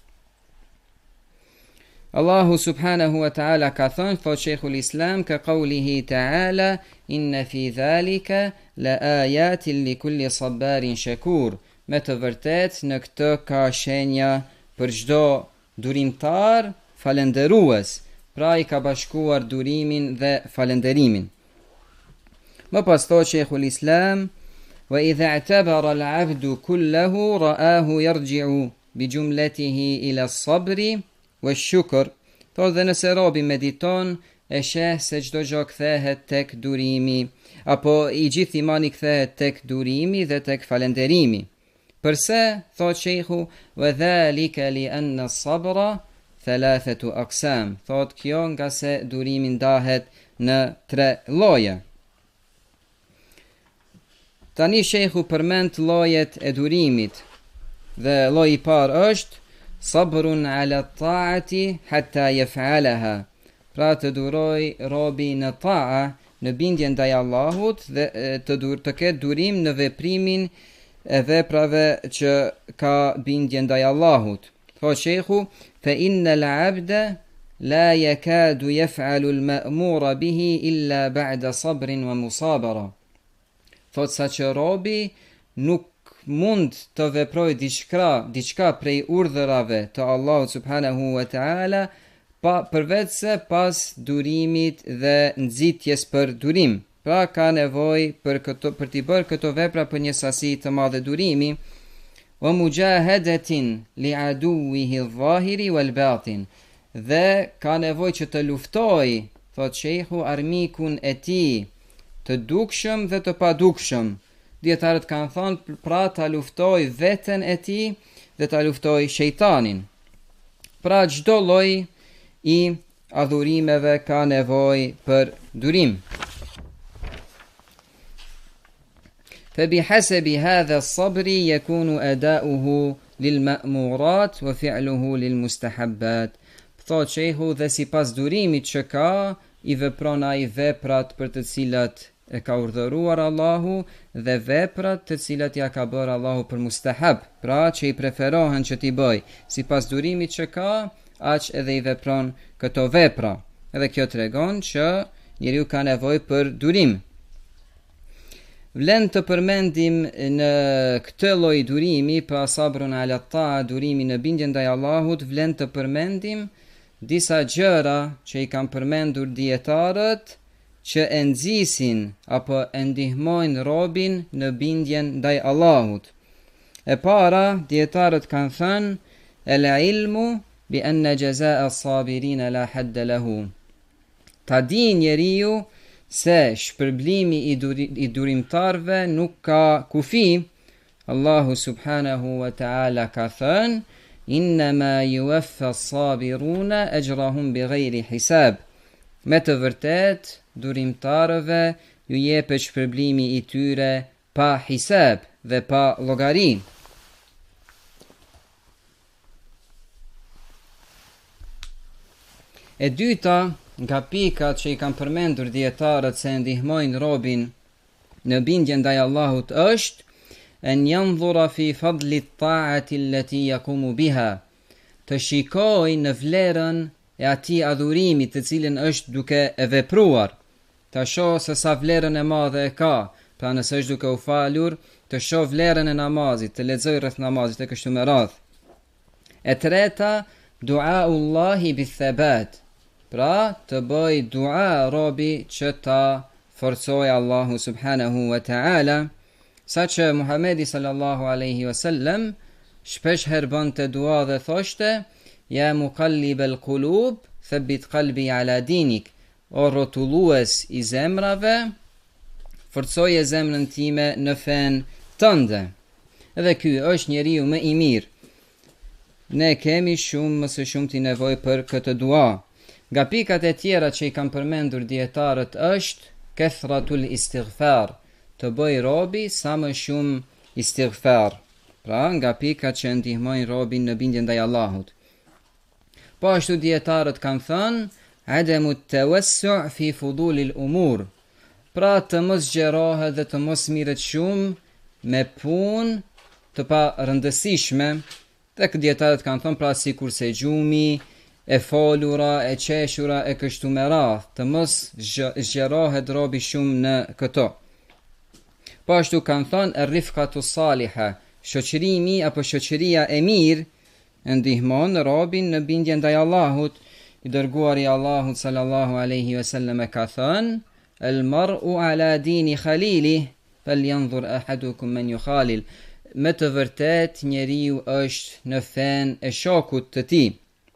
[SPEAKER 2] Allahu subhanahu wa ta'ala ka thënë, thot Sheikhul Islam, ka qawlihi ta'ala, inna fi dhalika la ayatin li kulli sabarin shakur. Me të vërtet në këtë ka shenja për çdo durimtar falenderues, pra i ka bashkuar durimin dhe falenderimin. Më pas thot Sheikhul Islam, wa idha i'tabara al-'abdu kullahu ra'ahu yarji'u bi jumlatihi ila as-sabri wash-shukr. Thot dhe nëse robi mediton, e sheh se çdo gjë kthehet tek durimi, apo i gjithë imani kthehet tek durimi dhe tek falenderimi. Përse, thot Sheikhu, wa dhalika li anna as-sabra thalathatu aqsam. Thot kjo nga se durimi ndahet në 3 lloje. Tani Sheikhu përmend llojet e durimit. Dhe lloji i parë është sabrun ala ta'ati hatta yaf'alaha. Pra të duroj robi në ta'a, në bindje ndaj Allahut, dhe të ketë durim në veprimin e veprave që ka bindje ndaj Allahut. Thot Sheikhu, fa innal 'abda la yakadu yaf'alu al-ma'mura bihi illa ba'da sabrin wa musabara. Thot sa që robi nuk mund të veproj diçka prej urdhërave të Allahut subhanahu wa ta'ala, përveç se pas durimit dhe nxitjes për durim. Pra ka nevojë për t'i bërë këto vepra për një sasi të madhe durimi, wa mujahadatin li aduwihi adh-dhahiri wal batin. Dhe ka nevojë që të luftoj, thot Sheikhu, armikun e tij, të dukshëm dhe të padukshëm. Dietarët kanë thënë, pra ta luftoj veten e tij dhe ta luftoj shejtanin. Pra çdo lloj i adhurimeve ka nevojë për durim. فبحسب هذا الصبر يكون أداؤه للمأمورات وفعله للمستحبات. Thot Sheikhu, dhe sipas durimit që ka, i vepron ai veprat për të cilat e ka urdhëruar Allahu dhe veprat të cilat ja ka bërë Allahu për mustahab, pra që i preferohen që t'i bëj. Sipas durimit që ka, aq edhe i vepron këto vepra. Edhe kjo tregon që njeriu ka nevojë për durim. Vlen të përmendim në këtë lloj durimi, pra sabrun ala ta, durimi në bindje ndaj Allahut, vlen të përmendim disa gjëra që i kanë përmendur dietarët që e nxisin apo e ndihmojnë robin në bindjen ndaj Allahut. E para, dietarët kanë thënë el ilmu bi anna jazaa as-sabirin la hadda lahu. Ta di njeriu se shpërblimi i durimtarve nuk ka kufi. Allahu subhanahu wa ta'ala ka thënë, innama yuwaffa as-sabiruna ajrahum bighayri hisab. Me të vërtet, durimtarëve ju jepet shpërblimi i tyre pa hisab dhe pa llogari. E dyta nga pikat që i kam përmendur dietarët se ndihmojnë robin në bindjen ndaj Allahut është en yanzura fi fadli at-ta'ati allati yaqumu biha, të shikoj në vlerën e atij adhurimi të cilin është duke e vepruar, të shoh se sa vlerën e madhe e ka, pra nëse është duke u falur, të shoh vlerën e namazit, të lexoj rreth namazit e kështu me radhë. E treta, duaullahi bithabat, pra të bëj dua robi që ta forcoj Allahu subhanahu wa ta'ala, sa që Muhamedi sallallahu alaihi wasallam shpesh herë bënte dua dhe thoshte: ja muqallibal qulub thabbit qalbi ala dinik, o rrotullues i zemrave, forcoje zemrën time në fen tënde. Edhe ky është njeriu më i mirë. Ne kemi shumë më së shumti nevojë për këtë dua. Nga pikat e tjera që i kam përmendur dietarët është kathratul istighfar, të bëj robi sa më shumë istighfar. Pra nga pikat që ndihmojnë robin në bindjen ndaj Allahut. Po ashtu dietarët kanë thënë ademu tawassu' fi fudulil umur, pra të mos zgjerohet dhe të mos mirët shumë me punë të pa rëndësishme. Dhe këtë dietarët kanë thënë pra sikur se gjumi, e folura, e qeshura, e kështu me radhë, të mos zgjerohet robi shumë në këto. Po ashtu kanë thënë rifqatu saliha, shoqërimi apo shoqëria e mirë ndihmon robin në bindjen ndaj Allahut. I dërguari Allahut sallallahu alaihi wasallam ka thënë: el mar'u ala dini khalili, falyanzur ahadukum man yukhalil. Me të vërtet njeriu është në fen e shokut të tij.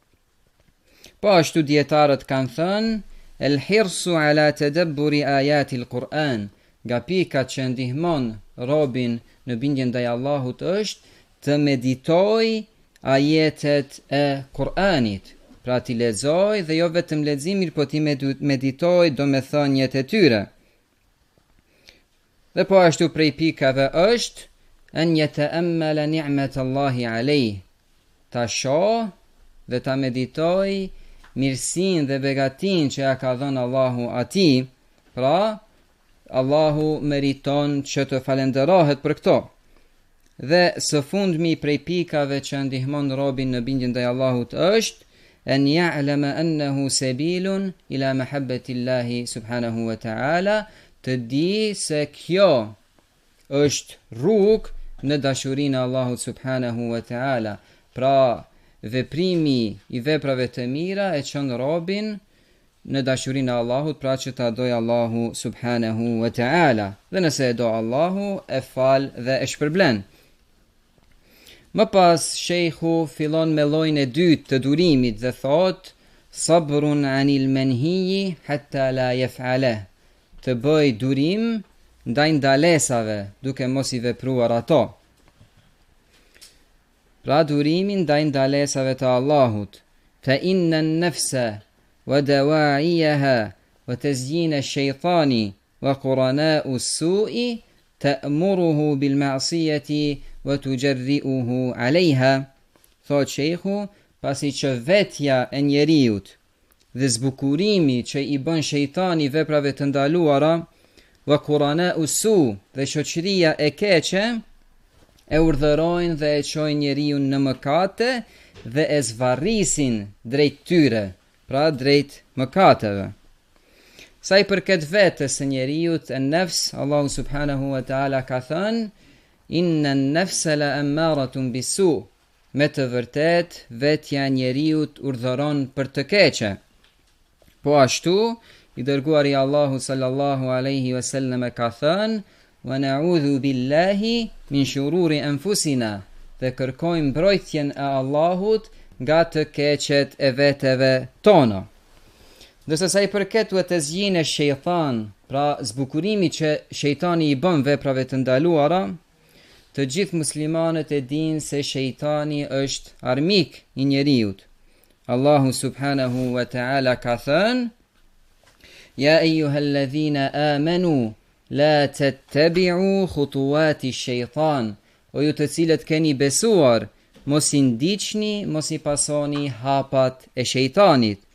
[SPEAKER 2] Po ashtu dietarët kanë thënë el hirsu ala tadabburi ayati al-Quran, nga pikat që ndihmon robin në bindjen ndaj Allahut është të meditoj ajetet e Kur'anit, pra t'i lexoj dhe jo vetëm leximit, po t'i meditoj domethënjet e tyre. Dhe po ashtu prej pikave është an yata'ammala ni'mat Allahi alayh, ta shoh dhe ta meditoj mirësinë dhe begatinë që ja ka dhënë Allahu atij, pra Allahu meriton që të falenderohet për këto. Dhe së fundmi prej pikave që ndihmon robin në bindjen ndaj Allahut është an ya'lama annahu sabilun ila mahabbati Allahi subhanahu wa ta'ala, të di se kjo është rrugë në dashurinë e Allahut subhanahu wa ta'ala. Pra veprimi i veprave të mira e çon robin në dashurinë e Allahut, pra që ta doj Allahu subhanahu wa ta'ala. Dhe nëse e do Allahu, e fal dhe e shpërblen. Më pas, shejhu fillon me llojin e dytë të durimit dhe thot: sabrun anil manhiji hatta la yaf'alah, të bëj durim ndaj ndalesave duke mos i vepruar ato. Pra durimin ndaj ndalesave të Allahut. Fa inna an-nafsa wa dawa'iyaha wa tazyina ash-shaytani wa qurana'u as-su'i ta'muruhu bil ma'siyati wa tujarri'uhu 'alayha. Thot shejhu, pasi që vetja e njeriut dhe zbukurimi që i bën shejtani veprave të ndaluara, wa qurana'u as-su', dhe shoqëria e keqe, e urdhërojnë dhe e çojnë njeriun në mëkate dhe e zvarrisin drejt tyre, pra drejt mëkateve. Sa i përket vetës së njeriut e nefs, Allahu subhanahu wa ta'ala ka thënë: inna an-nafsa la ammaratun bisu, me të vërtet vetja njeriut urdhëron për të keqe. Po ashtu i dërguari Allahu sallallahu alaihi wasallam ka thënë: wa na'udhu billahi min shururi anfusina, dhe kërkojmë mbrojtjen e Allahut nga të keqet e veteve tona. Ndërsa sa i përket u tezyin e shejtan, pra zbukurimi që shejtani i bën veprave të ndaluara, të gjithë muslimanët e dinë se shejtani është armik i njeriut. Allahu subhanahu wa ta'ala ka thënë: ja ejuhalladhina amanu la tattabi'u khutuwati shejtan, o ju të cilët keni besuar, mos i ndiqni, mos i pasoni hapat e shejtanit.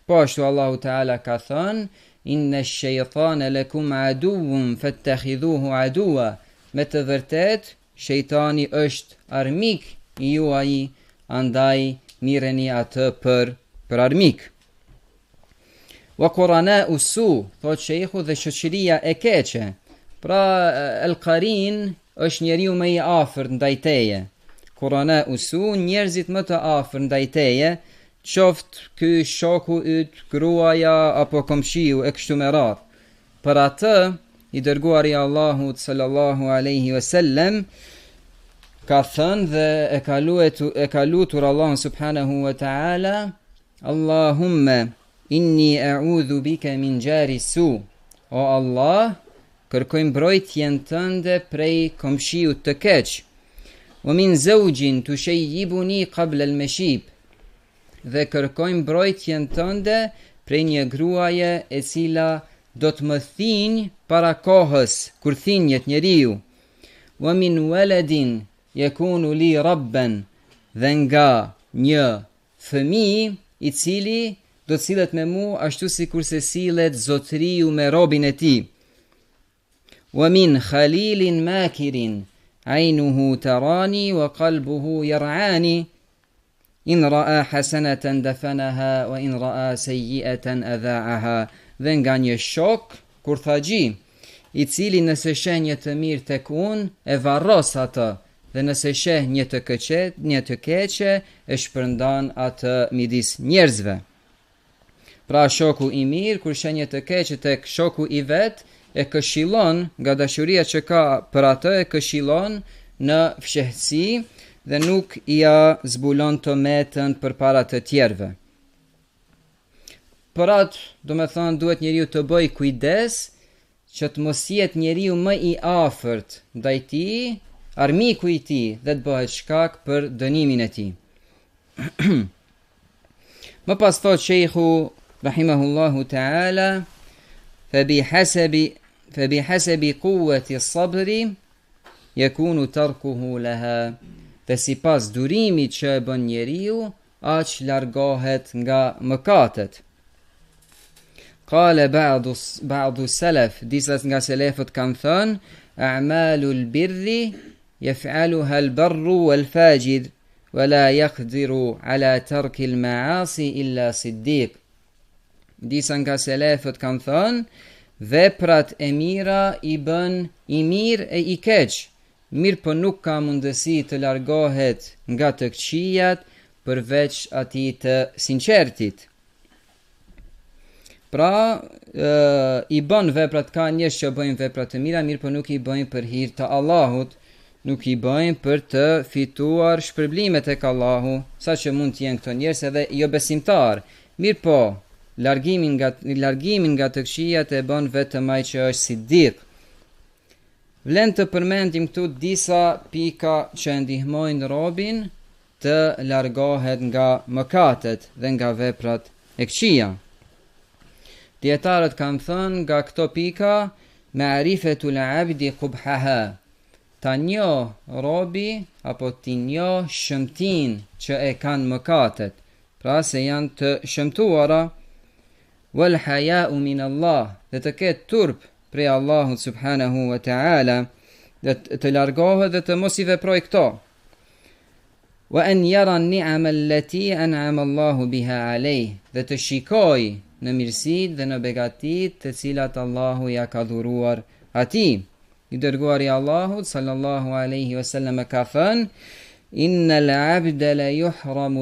[SPEAKER 2] Po ashtu Allahu Teala ka thënë: Inna ash-shaytana lakum aduwwun fattakhidhuhu aduwa. Me të vërtet, shejtani është armik i juaj, andaj mireni atë për armik. Wa qurana'u su, thot shejhu, dhe shoqëria e keqe. Pra el-qarin është njeriu më i afërt ndaj teje. Qurana'u su, njerëzit më të afërt ndaj teje, qoftë ky shoku yt, gruaja apo komshiu e kështu me radhë. Për atë i dërguari i Allahut sallallahu alaihi wasallam ka thënë dhe e ka lutur Allahun subhanahu wa ta'ala: Allahumma inni a'udhu bika min jari su. O Allah, kërkoj mbrojtjen tënde prej komshiut të keq. Wa min zawjin tushayyibuni qabla al-mashib. Dhe kërkoj mbrojtjen tënde prej një gruaje e cila do të më thinj para kohës, kur thinjet njeriu. Wa min waladin yakunu li rabban. Dhe nga një fëmijë i cili do të sillet me mua ashtu sikur se sillet zotëriu me robin e tij. Wa min khalilin makirin, aynuhu tarani wa qalbuhu yar'ani. In ra'a hasanatan dafanaha wa in ra'a sayyi'atan adha'aha. Dhe nga një shok kurthagji, i cili nëse sheh një të mirë tek unë e varros atë, dhe nëse sheh një të keqe e shpërndan atë midis njerëzve. Pra shoku i mirë kur sheh një të keqe tek shoku i vet, e këshillon nga dashuria që ka për atë, e këshillon në fshehësi dhe nuk ia zbulon të metën përpara të tjerëve. Për atë, do me thonë, duhet njeriu të bëj kujdes që të mos jetë njeriu më i afërt ndaj tij, armiku i tij, dhe të bëhet shkak për dënimin e tij. Më pas thot shejhu rahimahullahu ta'ala: فبحسب قوة الصبر يكون تركه لها. Dhe sipas durimit që e bën njeriu, aq largohet nga mëkatet. Qala ba'du salaf, disa nga selefët kanë thënë: a'malul birri yaf'aluha al-barru wal-fajir wa la yaqdiru ala tarki al-ma'asi illa siddiq. Disa nga selefët kanë thënë: veprat e mira i bën i mirë e i keq, mirë po nuk ka mundësi të largohet nga të këqijat përveç atij të sinqertit. Pra, i bën veprat, ka njerëz që bëjnë vepra të mira, mirë po nuk i bëjnë për hir të Allahut, nuk i bëjnë për të fituar shpërblimet tek Allahu, saqë mund të jenë këto njerëz edhe jo besimtar. Mirë po, largimin nga të këqijat e bën vetëm ai që është siddiq. Vlen të përmendim këtu disa pika që ndihmojnë robin të largohet nga mëkatet dhe nga veprat e këqija. Dietarët kanë thënë nga këto pika: ma'rifetul abdi qubhaha. Ta njoh robi apo ti njoh shëmtin që e kanë mëkatet, pra se janë të shëmtuara. Wal haya'u min Allah, dhe të ketë turp prej Allahut subhanahu wa ta'ala, dhe të largohet dhe të mos i veproj këto. Wa an yara an-ni'ama allati an'ama Allahu biha alayh, dhe të shikoj në mirësitë dhe në begatit të cilat Allahu ja ka dhuruar atij. I dërguari i Allahut sallallahu alaihi wasallam ka thënë: innal 'abda la yuhramu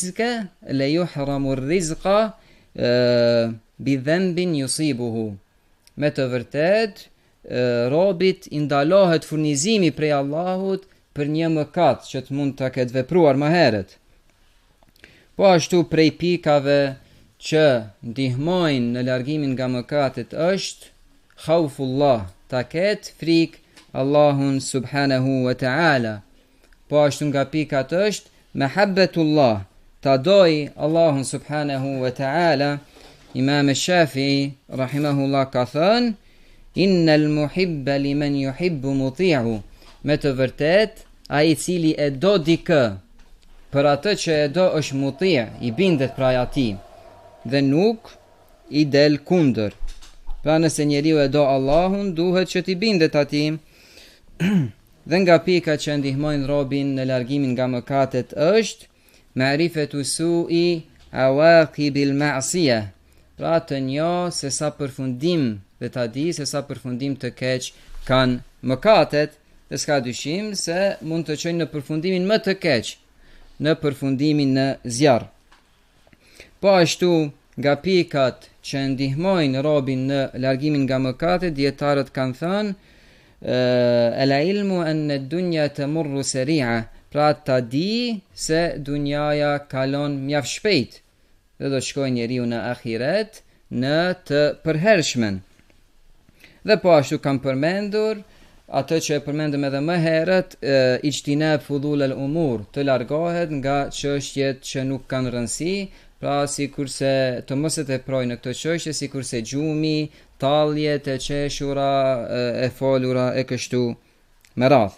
[SPEAKER 2] ar-rizqa bi dhanbin yusibuhu. Me të vërtet, robit i ndalohet furnizimi prej Allahut për një mëkat që të mund të ketë vepruar më herët. Po ashtu prej pikave që ndihmojnë në largimin nga mëkatet është khaufullah, ta ketë frikë Allahun subhanahu wa ta'ala. Po ashtu nga pikat është mahabbetullah, ta doj Allahun subhanahu wa ta'ala. Imam Shafi'i rahimahullah ka thënë: innal muhibba liman yuhibbu muti'u. Me të vërtet, ai i cili e do dikë, për atë që e do është muti', i bindet praj atij. dhe nuk i del kundër. Pra nëse njeriu e do Allahun, duhet që t'i bindet atij. Dhe nga pika që ndihmojnë robin në largimin nga mëkatet është ma'rifatu su'i awaqibil ma'siyah. Pra të njoh se sa përfundim dhe ta di se sa përfundim të keq kanë mëkatet, dhe s'ka dyshim se mund të çojnë në përfundimin më të keq, në përfundimin në zjarr. Po ashtu nga pikat që ndihmojnë robin në largimin nga mëkatet, dietarët kanë thënë el ilmu an ad-dunya tamurru sari'a, pra ta di se dunjaja kalon mjaft shpejt dhe do të shkojë njeriu në ahiret në të përhershmen. Dhe po ashtu kam përmendur atë që e përmendëm edhe më herët, ijtinab fudul al-umur, të largohet nga çështjet që nuk kanë rëndësi, pra sikurse të mos e teprojë në këtë çështje, sikurse gjumi, talljet e qeshura, e folura e kështu me radhë.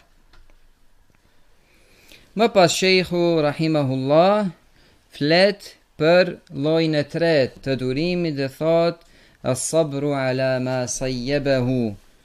[SPEAKER 2] Më pas shejhu rahimahullah flet për llojin e tretë të durimit dhe thot as-sabru ala ma sayyabahu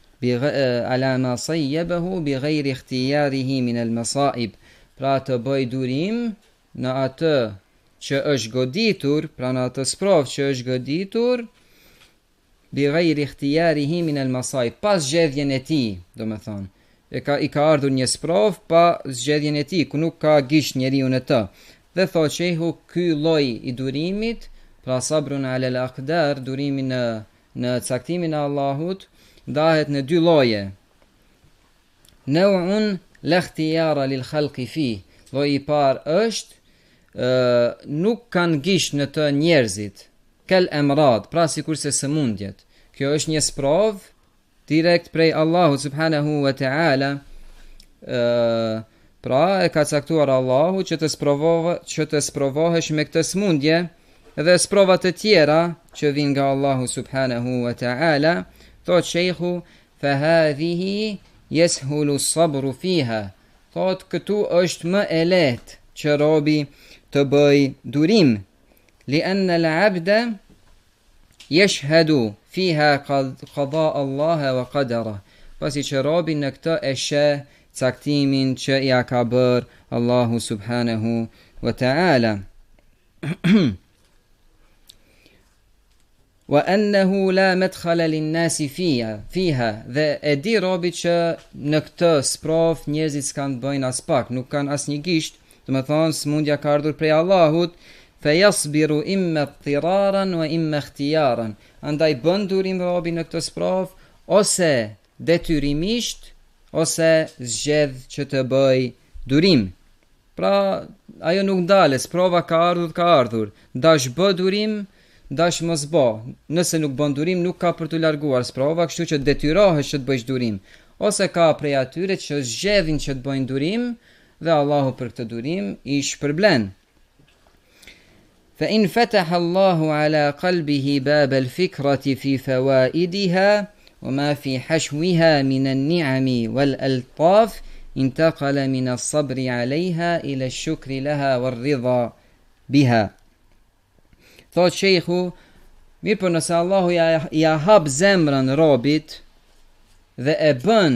[SPEAKER 2] bi ghayri ikhtiyarihi min al-masa'ib, pra të bëj durim në atë që është goditur, pra në atë sprov që është goditur, bi ghayri ikhtiyarihi min al-masa'ib, pas zgjedhjen e tij, domethënë i ka ardhur një sprov pa zgjedhjen e tij, ku nuk ka gisht njeriu në të. Dhe thot shehu, ky lloj i durimit, pra sabrun ala al-aqdar, durimi në caktimin e Allahut, ndahet në dy lloje. Naw'un la ikhtiyara lil khalqi fi, lloji i parë është nuk kanë gisht në të njerëzit, kel emrad, pra sikurse sëmundjet. Kjo është një sprov direkt prej Allahut subhanahu wa ta'ala, pra e ka caktuar Allahu që të sprovohesh me këtë smundje, dhe sprovat të tjera që vijnë nga Allahu subhanahu wa ta'ala. Thot sheikhu, fa hadhihi yashulu as-sabru fiha, thot këtu është më e lehtë që robi të bëj durim, li anna al-abda yashhadu fiha qada Allah wa qadara, pasi që robi në këtë e sheh caktimin që ja ka bërë Allahu subhanahu wa ta'ala. Wa annahu la madkhala lin-nasi fiha, dhe e di robi që në këtë sprov njerëzit s'kan të bëjnë as pak, nuk kanë asnjë gisht, domethënë smundja ka ardhur prej Allahut, fa yasbiru imma ittiraran wa imma ikhtiyaran, andaj bën durim robi në këtë sprov, ose detyrimisht, ose zgjedh që të bëj durim. Pra ajo nuk ndalet, sprova ka ardhur, dash bë durim, dash mos bë. Nëse nuk bën durim, nuk ka për të larguar sprova, kështu që detyrohesh që të bësh durim. Ose ka prej atyre që zgjedhin që të bëjnë durim, dhe Allahu për këtë durim i shpërblen. Fa in fataha Allahu ala qalbihi bab al-fikrati fi fawaidiha wa ma fi hashwiha min an-ni'ami wal-altaf, intaqala min as-sabri 'alayha ila ash-shukri laha war-ridha biha. Thot sheikhu, mirë për nëse Allahu ja hap zemrën robit dhe e bën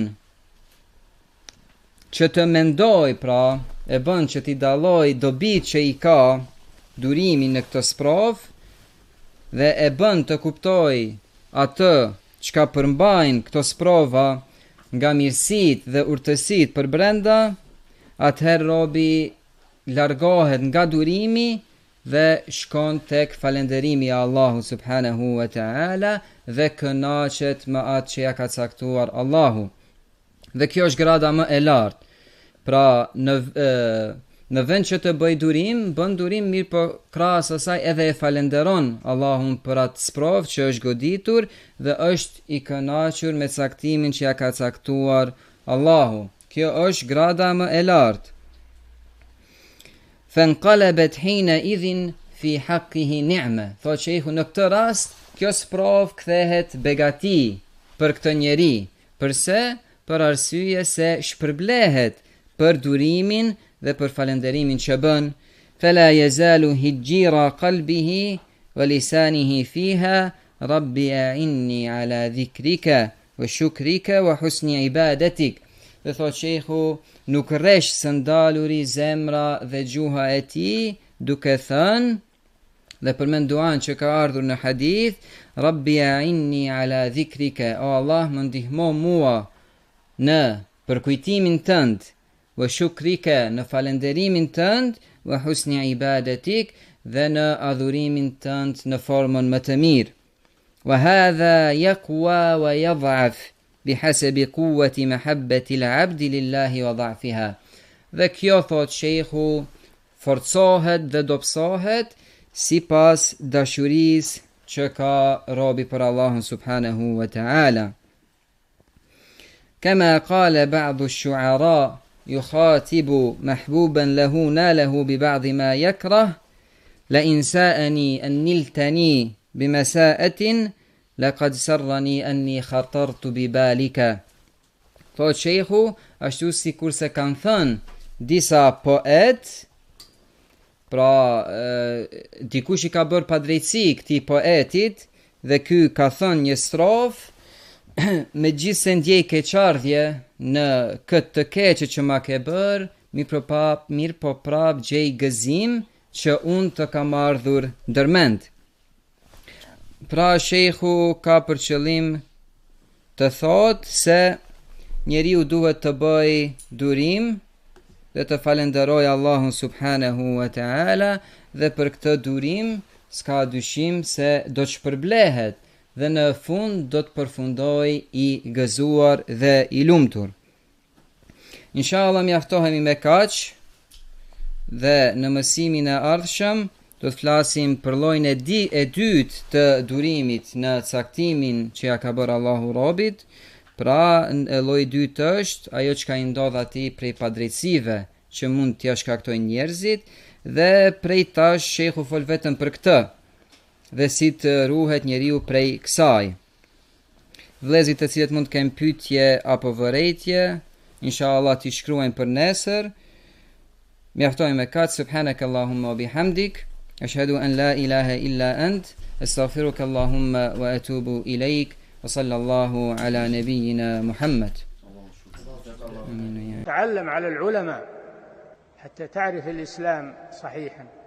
[SPEAKER 2] që të mendoj, pra e bën që t'i dalloj dobit që i ka durimi në këtë sprov, dhe e bën të kuptoj atë çka përmbajnë këto sprova nga mirësit dhe urtësit për brenda, atëherë robi largohet nga durimi dhe shkon tek falënderimi i Allahut subhanahu wa ta'ala dhe kënaqet me atë që ja ka caktuar Allahu. Dhe kjo është grada më e lartë. Pra në vend që të bëj durim, bën durim, mirë po krahas asaj edhe e falenderon Allahun për atë sprov që është goditur dhe është i kënaqur me caktimin që ja ka caktuar Allahu. Kjo është grada më e lartë. Fanqalabat hina idhin fi haqqihi ni'ma. Thot sheikhu, në këtë rast kjo sprov kthehet begati për këtë njeri. Përse? Për arsye se shpërblehet për durimin dhe për falenderimin që bën. Fala yazalu hijjira qalbihi ولسانه فيها رب أعني على ذكرك وشكرك وحسن عبادتك. Dhe thot sheikhu, nuk resh sëndaluri zemra dhe gjuha e ti, duke thënë, dhe përmend duan që ka ardhur në hadith, Rabbi a'inni ala dhikrike, o Allah më ndihmo mua në përkujtimin tënd, wa shukrike në falenderimin tënd, wa husni ibadetik dhe në adhurimin tënd në formën më të mirë. Wa hadha yaqwa wa yadh'af bihasabi quwwati mahabbati al-'abdi lillahi wa dha'fiha. Dhe kjo thot sheikhu forcohet dhe dobësohet sipas dashurisë që ka robi për Allahun subhanahu wa ta'ala. Kama qala ba'du ash-shu'ara yukhatibu mahbuban lahu nalahu bi ba'di ma yakrah la in sa'ani an niltani bi masa'atin laqad sarrani anni khatartu bi balika. Thot sheikhu, ashtu si kurse kanë thënë disa poet, pra dikush i ka bërë padrejtësi këtij poetit dhe ky ka thënë një strofë, me gjithë se ndjej keqardhje në këtë të keqe që ma ke bërë, mirë po prap gjej gëzim që unë të kam ardhur ndërmend. Pra sheikhu ka për qëllim të thotë se njeriu duhet të bëj durim dhe të falenderoj Allahun subhanahu wa ta'ala, dhe për këtë durim s'ka dyshim se do të shpërblehet dhe në fund do të përfundoj i gëzuar dhe i lumtur. Inshallah mjaftohemi me kaq dhe në mësimin e ardhshëm do të flasim për llojin e dytë të durimit në caktimin që ja ka bërë Allahu robit. Pra, lloji i dytë është ajo që ka i ndodh atij prej padrejtësive që mund t'ia shkaktojnë njerëzit, dhe prej tash sheikhu fol vetëm për këtë dhe si të ruhet njeriu prej kësaj. Vëllezërit të cilët mund të kenë pyetje apo vërejtje, inshallah t'i shkruajmë për nesër. Mjaftojmë me kat, subhanakallahumma wa bihamdik, ashhadu an la ilaha illa ant, astaghfiruka allahumma wa atubu ilaik. وصلى الله على نبينا محمد.
[SPEAKER 1] تعلم على العلماء حتى تعرف الإسلام صحيحا.